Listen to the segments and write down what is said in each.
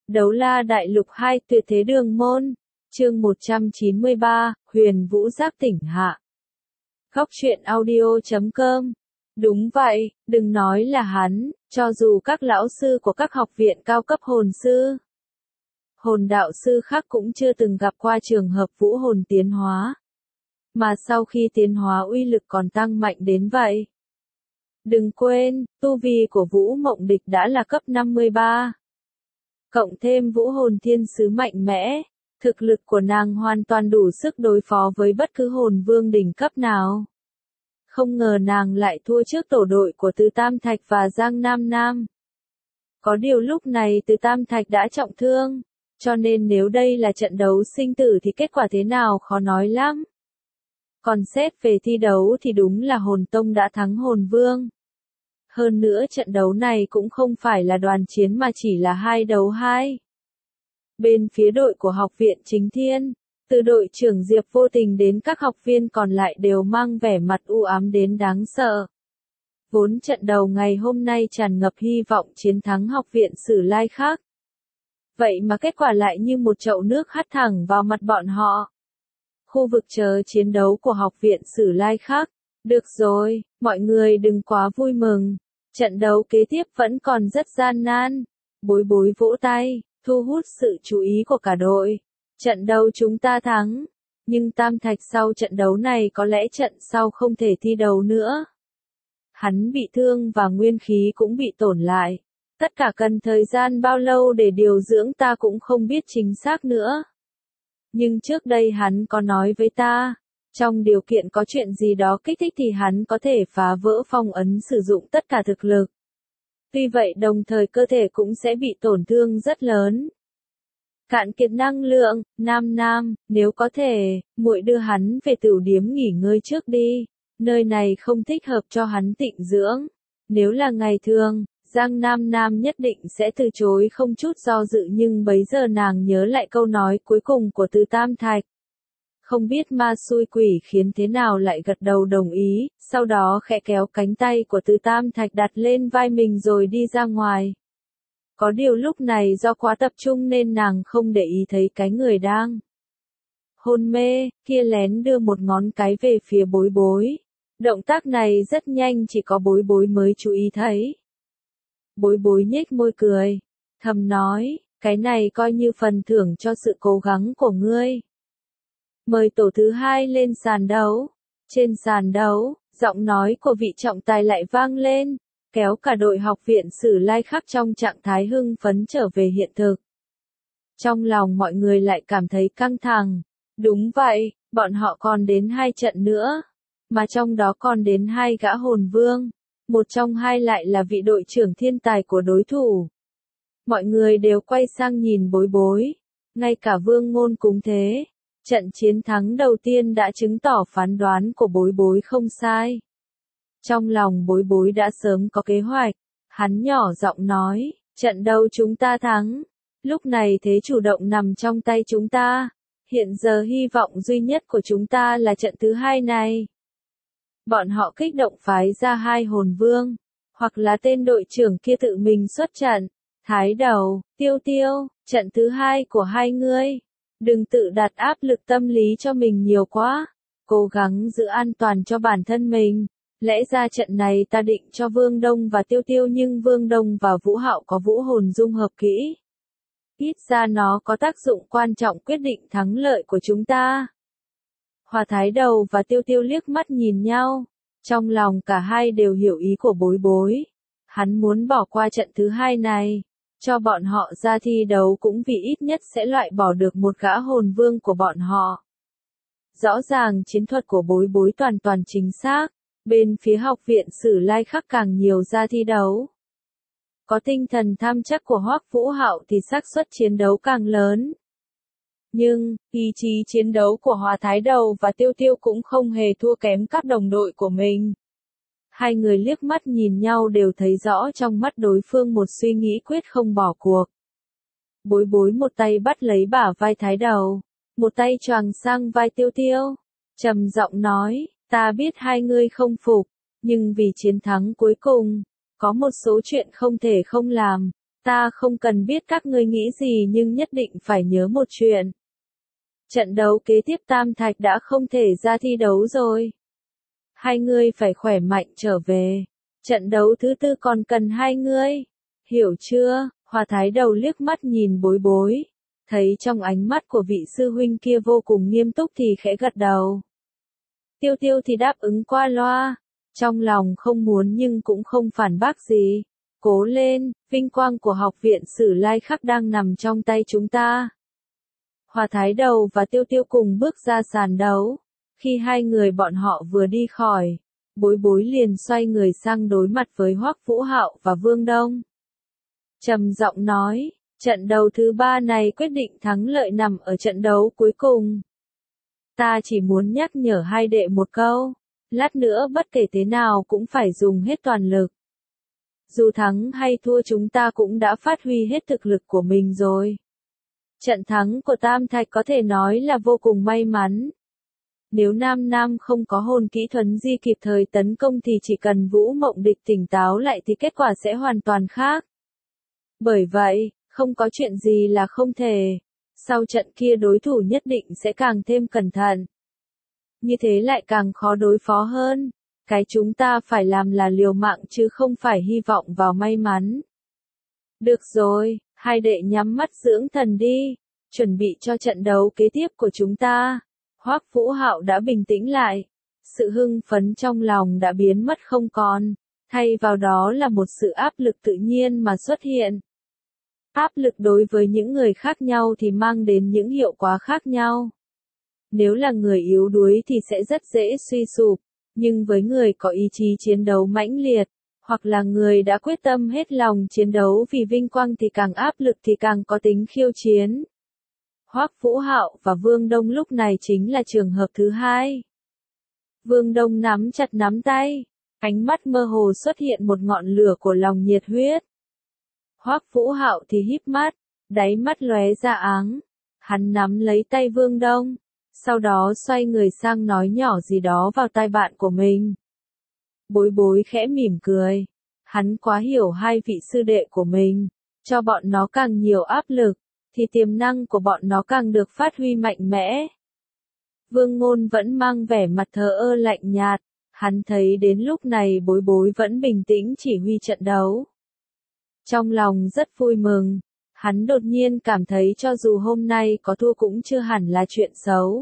Đấu la đại lục 2 tuyệt thế đường môn. Chương 193, Huyền Vũ giác tỉnh hạ. Góc truyện audio.com. Đúng vậy, đừng nói là hắn, cho dù các lão sư của các học viện cao cấp hồn sư, hồn đạo sư khác cũng chưa từng gặp qua trường hợp vũ hồn tiến hóa. Mà sau khi tiến hóa uy lực còn tăng mạnh đến vậy. Đừng quên, tu vi của Vũ Mộng Địch đã là cấp 53. Cộng thêm vũ hồn thiên sứ mạnh mẽ, thực lực của nàng hoàn toàn đủ sức đối phó với bất cứ hồn vương đỉnh cấp nào. Không ngờ nàng lại thua trước tổ đội của Từ Tam Thạch và Giang Nam Nam. Có điều lúc này Từ Tam Thạch đã trọng thương, cho nên nếu đây là trận đấu sinh tử thì kết quả thế nào khó nói lắm. Còn xét về thi đấu thì đúng là hồn tông đã thắng hồn vương. Hơn nữa trận đấu này cũng không phải là đoàn chiến mà chỉ là 2 đấu 2. Bên phía đội của học viện Chính Thiên, từ đội trưởng Diệp Vô Tình đến các học viên còn lại đều mang vẻ mặt u ám đến đáng sợ. Vốn trận đầu ngày hôm nay tràn ngập hy vọng chiến thắng học viện Sử Lai khác. Vậy mà kết quả lại như một chậu nước hắt thẳng vào mặt bọn họ. Khu vực chờ chiến đấu của học viện Sử Lai khác. Được rồi, mọi người đừng quá vui mừng. Trận đấu kế tiếp vẫn còn rất gian nan. Bối bối vỗ tay, thu hút sự chú ý của cả đội. Trận đầu chúng ta thắng. Nhưng Tam Thạch sau trận đấu này có lẽ trận sau không thể thi đấu nữa. Hắn bị thương và nguyên khí cũng bị tổn lại. Tất cả cần thời gian bao lâu để điều dưỡng ta cũng không biết chính xác nữa. Nhưng trước đây hắn có nói với ta. Trong điều kiện có chuyện gì đó kích thích thì hắn có thể phá vỡ phong ấn sử dụng tất cả thực lực. Tuy vậy đồng thời cơ thể cũng sẽ bị tổn thương rất lớn. Cạn kiệt năng lượng, Nam, nếu có thể, muội đưa hắn về tửu điếm nghỉ ngơi trước đi. Nơi này không thích hợp cho hắn tịnh dưỡng. Nếu là ngày thường, Giang Nam nhất định sẽ từ chối không chút do dự nhưng bấy giờ nàng nhớ lại câu nói cuối cùng của Từ Tam Thạch. Không biết ma xui quỷ khiến thế nào lại gật đầu đồng ý, sau đó khẽ kéo cánh tay của Từ Tam Thạch đặt lên vai mình rồi đi ra ngoài. Có điều lúc này do quá tập trung nên nàng không để ý thấy cái người đang hôn mê, kia lén đưa một ngón cái về phía bối bối. Động tác này rất nhanh chỉ có bối bối mới chú ý thấy. Bối bối nhếch môi cười, thầm nói, cái này coi như phần thưởng cho sự cố gắng của ngươi. Mời tổ thứ 2 lên sàn đấu. Trên sàn đấu, giọng nói của vị trọng tài lại vang lên, kéo cả đội học viện Sử Lai khác trong trạng thái hưng phấn trở về hiện thực. Trong lòng mọi người lại cảm thấy căng thẳng. Đúng vậy, bọn họ còn đến 2 trận nữa. Mà trong đó còn đến 2 gã hồn vương. Một trong 2 lại là vị đội trưởng thiên tài của đối thủ. Mọi người đều quay sang nhìn bối bối. Ngay cả Vương Ngôn cũng thế. Trận chiến thắng đầu tiên đã chứng tỏ phán đoán của bối bối không sai. Trong lòng bối bối đã sớm có kế hoạch. Hắn nhỏ giọng nói, trận đầu chúng ta thắng. Lúc này thế chủ động nằm trong tay chúng ta. Hiện giờ hy vọng duy nhất của chúng ta là trận thứ 2 này. Bọn họ kích động phái ra 2 hồn vương. Hoặc là tên đội trưởng kia tự mình xuất trận. Thái Đầu, Tiêu, trận thứ 2 của 2 ngươi. Đừng tự đặt áp lực tâm lý cho mình nhiều quá. Cố gắng giữ an toàn cho bản thân mình. Lẽ ra trận này ta định cho Vương Đông và Tiêu nhưng Vương Đông và Vũ Hạo có vũ hồn dung hợp kỹ. Ít ra nó có tác dụng quan trọng quyết định thắng lợi của chúng ta. Hòa Thái Đầu và Tiêu liếc mắt nhìn nhau. Trong lòng cả hai đều hiểu ý của bối bối. Hắn muốn bỏ qua trận thứ 2 này. Cho bọn họ ra thi đấu cũng vì ít nhất sẽ loại bỏ được một gã hồn vương của bọn họ. Rõ ràng chiến thuật của bối bối toàn chính xác. Bên phía học viện Sử Lai khác càng nhiều ra thi đấu. Có tinh thần tham chắc của Hoắc Vũ Hạo thì xác suất chiến đấu càng lớn. Nhưng, ý chí chiến đấu của Hòa Thái Đầu và Tiêu cũng không hề thua kém các đồng đội của mình. 2 người liếc mắt nhìn nhau đều thấy rõ trong mắt đối phương một suy nghĩ quyết không bỏ cuộc. Bối bối một tay bắt lấy bả vai Thái Đầu, một tay choàng sang vai Tiêu. Trầm giọng nói, ta biết 2 ngươi không phục, nhưng vì chiến thắng cuối cùng, có một số chuyện không thể không làm, Ta không cần biết các ngươi nghĩ gì nhưng nhất định phải nhớ một chuyện. Trận đấu kế tiếp Tam Thạch đã không thể ra thi đấu rồi. Hai ngươi phải khỏe mạnh trở về. Trận đấu thứ tư còn cần hai ngươi. Hiểu chưa? Hoa Thái Đầu liếc mắt nhìn Bối Bối. Thấy trong ánh mắt của vị sư huynh kia vô cùng nghiêm túc thì khẽ gật đầu. Tiêu Tiêu thì đáp ứng qua loa. Trong lòng không muốn nhưng cũng không phản bác gì. Cố lên, vinh quang của học viện Sử Lai Khắc đang nằm trong tay chúng ta. Hoa Thái Đầu và Tiêu Tiêu cùng bước ra sàn đấu. Khi hai người bọn họ vừa đi khỏi, Bối Bối liền xoay người sang đối mặt với Hoắc Vũ Hạo và Vương Đông. Trầm giọng nói, trận đấu thứ 3 này quyết định thắng lợi nằm ở trận đấu cuối cùng. Ta chỉ muốn nhắc nhở hai đệ một câu, lát nữa bất kể thế nào cũng phải dùng hết toàn lực. Dù thắng hay thua chúng ta cũng đã phát huy hết thực lực của mình rồi. Trận thắng của Tam Thạch có thể nói là vô cùng may mắn. Nếu Nam Nam không có hồn kỹ thuấn di kịp thời tấn công thì chỉ cần Vũ Mộng Địch tỉnh táo lại thì kết quả sẽ hoàn toàn khác. Bởi vậy, không có chuyện gì là không thể. Sau trận kia đối thủ nhất định sẽ càng thêm cẩn thận. Như thế lại càng khó đối phó hơn. Cái chúng ta phải làm là liều mạng chứ không phải hy vọng vào may mắn. Được rồi, hai đệ nhắm mắt dưỡng thần đi. Chuẩn bị cho trận đấu kế tiếp của chúng ta. Hoắc Vũ Hạo đã bình tĩnh lại. Sự hưng phấn trong lòng đã biến mất không còn. Thay vào đó là một sự áp lực tự nhiên mà xuất hiện. Áp lực đối với những người khác nhau thì mang đến những hiệu quả khác nhau. Nếu là người yếu đuối thì sẽ rất dễ suy sụp, nhưng với người có ý chí chiến đấu mãnh liệt, hoặc là người đã quyết tâm hết lòng chiến đấu vì vinh quang thì càng áp lực thì càng có tính khiêu chiến. Hoắc Vũ Hạo và Vương Đông lúc này chính là trường hợp thứ hai. Vương Đông nắm chặt nắm tay, ánh mắt mơ hồ xuất hiện một ngọn lửa của lòng nhiệt huyết. Hoắc Vũ Hạo thì híp mắt, đáy mắt lóe ra áng. Hắn nắm lấy tay Vương Đông, sau đó xoay người sang nói nhỏ gì đó vào tai bạn của mình. Bối Bối khẽ mỉm cười. Hắn quá hiểu hai vị sư đệ của mình, cho bọn nó càng nhiều áp lực, thì tiềm năng của bọn nó càng được phát huy mạnh mẽ. Vương Ngôn vẫn mang vẻ mặt thờ ơ lạnh nhạt, hắn thấy đến lúc này Bối Bối vẫn bình tĩnh chỉ huy trận đấu. Trong lòng rất vui mừng, hắn đột nhiên cảm thấy cho dù hôm nay có thua cũng chưa hẳn là chuyện xấu.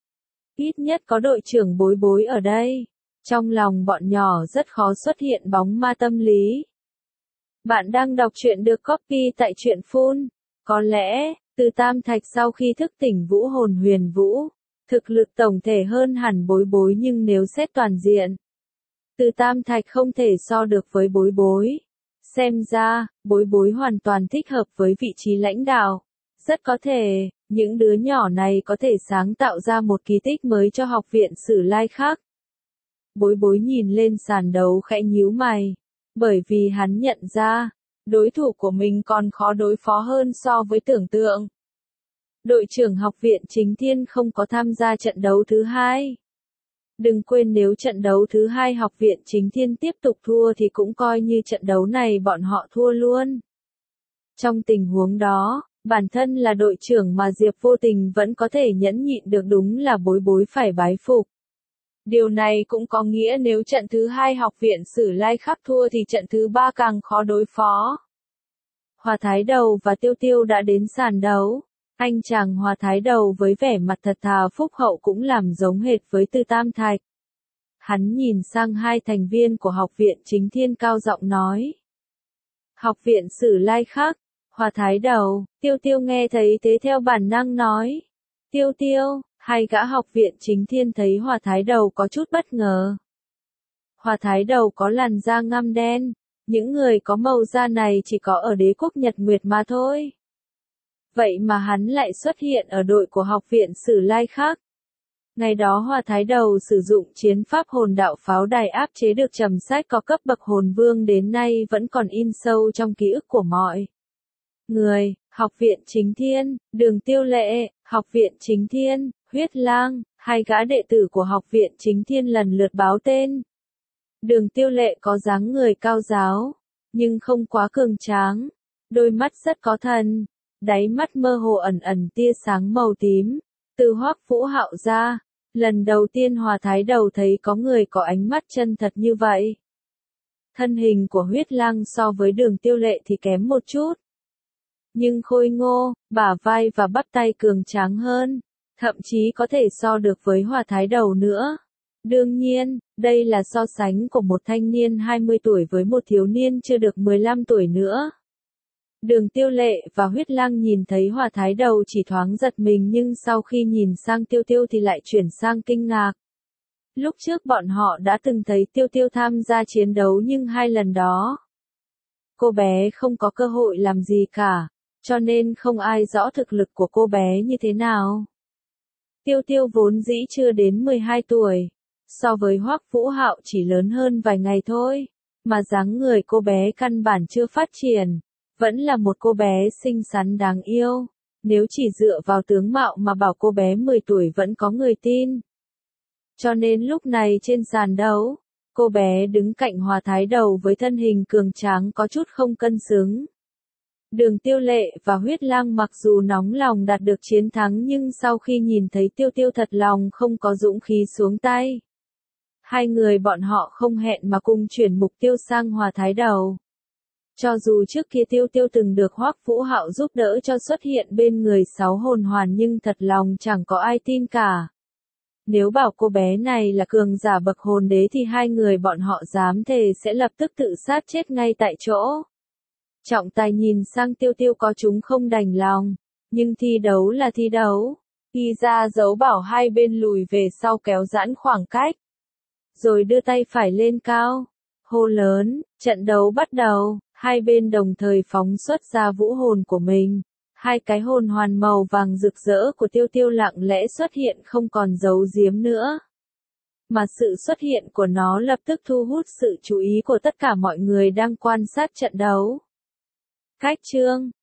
Ít nhất có đội trưởng Bối Bối ở đây, trong lòng bọn nhỏ rất khó xuất hiện bóng ma tâm lý. Bạn đang đọc truyện được copy tại truyện Phun. Có lẽ, từ Tam Thạch sau khi thức tỉnh vũ hồn huyền vũ, thực lực tổng thể hơn hẳn Bối Bối nhưng nếu xét toàn diện, từ Tam Thạch không thể so được với Bối Bối. Xem ra, Bối Bối hoàn toàn thích hợp với vị trí lãnh đạo. Rất có thể, những đứa nhỏ này có thể sáng tạo ra một kỳ tích mới cho học viện Sử Lai Khắc. Bối Bối nhìn lên sàn đấu khẽ nhíu mày, bởi vì hắn nhận ra, đối thủ của mình còn khó đối phó hơn so với tưởng tượng. Đội trưởng học viện Chính Thiên không có tham gia trận đấu thứ hai. Đừng quên nếu trận đấu thứ hai học viện Chính Thiên tiếp tục thua thì cũng coi như trận đấu này bọn họ thua luôn. Trong tình huống đó, bản thân là đội trưởng mà Diệp Vô Tình vẫn có thể nhẫn nhịn được đúng là Bối Bối phải bái phục. Điều này cũng có nghĩa nếu trận thứ hai học viện Sử Lai Khắc thua thì trận thứ ba càng khó đối phó. Hoa Thái Đầu và Tiêu Tiêu đã đến sàn đấu. Anh chàng Hoa Thái Đầu với vẻ mặt thật thà phúc hậu cũng làm giống hệt với Từ Tam Thạch. Hắn nhìn sang hai thành viên của học viện Chính Thiên cao giọng nói. Học viện Sử Lai Khắc, Hoa Thái Đầu, Tiêu Tiêu nghe thấy thế theo bản năng nói. Tiêu Tiêu, hai gã học viện Chính Thiên thấy Hoa Thái Đầu có chút bất ngờ. Hoa Thái Đầu có làn da ngăm đen, những người có màu da này chỉ có ở đế quốc Nhật Nguyệt mà thôi. Vậy mà hắn lại xuất hiện ở đội của học viện Sử Lai Khắc. Ngày đó Hoa Thái Đầu sử dụng chiến pháp hồn đạo pháo đài áp chế được trầm sách có cấp bậc hồn vương đến nay vẫn còn in sâu trong ký ức của mọi người. Học viện Chính Thiên, Đường Tiêu Lệ, học viện Chính Thiên, Huyết Lang, hai gã đệ tử của học viện Chính Thiên lần lượt báo tên. Đường Tiêu Lệ có dáng người cao ráo, nhưng không quá cường tráng. đôi mắt rất có thần, đáy mắt mơ hồ ẩn ẩn tia sáng màu tím. Từ Hoắc Vũ Hạo ra, lần đầu tiên Hòa Thái Đầu thấy có người có ánh mắt chân thật như vậy. Thân hình của Huyết Lăng so với Đường Tiêu Lệ thì kém một chút. Nhưng khôi ngô, bả vai và bắp tay cường tráng hơn, thậm chí có thể so được với Hòa Thái Đầu nữa. Đương nhiên, đây là so sánh của một thanh niên 20 tuổi với một thiếu niên chưa được 15 tuổi nữa. Đường Tiêu Lệ và Huyết Lăng nhìn thấy Hòa Thái Đầu chỉ thoáng giật mình, nhưng sau khi nhìn sang Tiêu Tiêu thì lại chuyển sang kinh ngạc. Lúc trước bọn họ đã từng thấy Tiêu Tiêu tham gia chiến đấu, nhưng 2 lần đó cô bé không có cơ hội làm gì cả, cho nên không ai rõ thực lực của cô bé như thế nào. Tiêu Tiêu vốn dĩ chưa đến 12 tuổi, so với Hoắc Vũ Hạo chỉ lớn hơn vài ngày thôi, mà dáng người cô bé căn bản chưa phát triển, vẫn là một cô bé xinh xắn đáng yêu. Nếu chỉ dựa vào tướng mạo mà bảo cô bé 10 tuổi vẫn có người tin. Cho nên lúc này trên sàn đấu, cô bé đứng cạnh Hòa Thái Đầu với thân hình cường tráng có chút không cân xứng. Đường Tiêu Lệ và Huyết Lăng mặc dù nóng lòng đạt được chiến thắng, nhưng sau khi nhìn thấy Tiêu Tiêu thật lòng không có dũng khí xuống tay. Hai người bọn họ không hẹn mà cùng chuyển mục tiêu sang Hòa Thái Đầu. Cho dù trước kia Tiêu Tiêu từng được Hoắc Vũ Hạo giúp đỡ cho xuất hiện bên người 6 hồn hoàn, nhưng thật lòng chẳng có ai tin cả. Nếu bảo cô bé này là cường giả bậc hồn đế thì hai người bọn họ dám thề sẽ lập tức tự sát chết ngay tại chỗ. Trọng Tài nhìn sang Tiêu Tiêu có chúng không đành lòng, nhưng thi đấu là thi đấu. Y ra dấu bảo hai bên lùi về sau kéo giãn khoảng cách. Rồi đưa tay phải lên cao, hô lớn, trận đấu bắt đầu, hai bên đồng thời phóng xuất ra vũ hồn của mình. Hai cái hồn hoàn màu vàng rực rỡ của Tiêu Tiêu lặng lẽ xuất hiện, không còn giấu giếm nữa. Mà sự xuất hiện của nó lập tức thu hút sự chú ý của tất cả mọi người đang quan sát trận đấu. Cách chương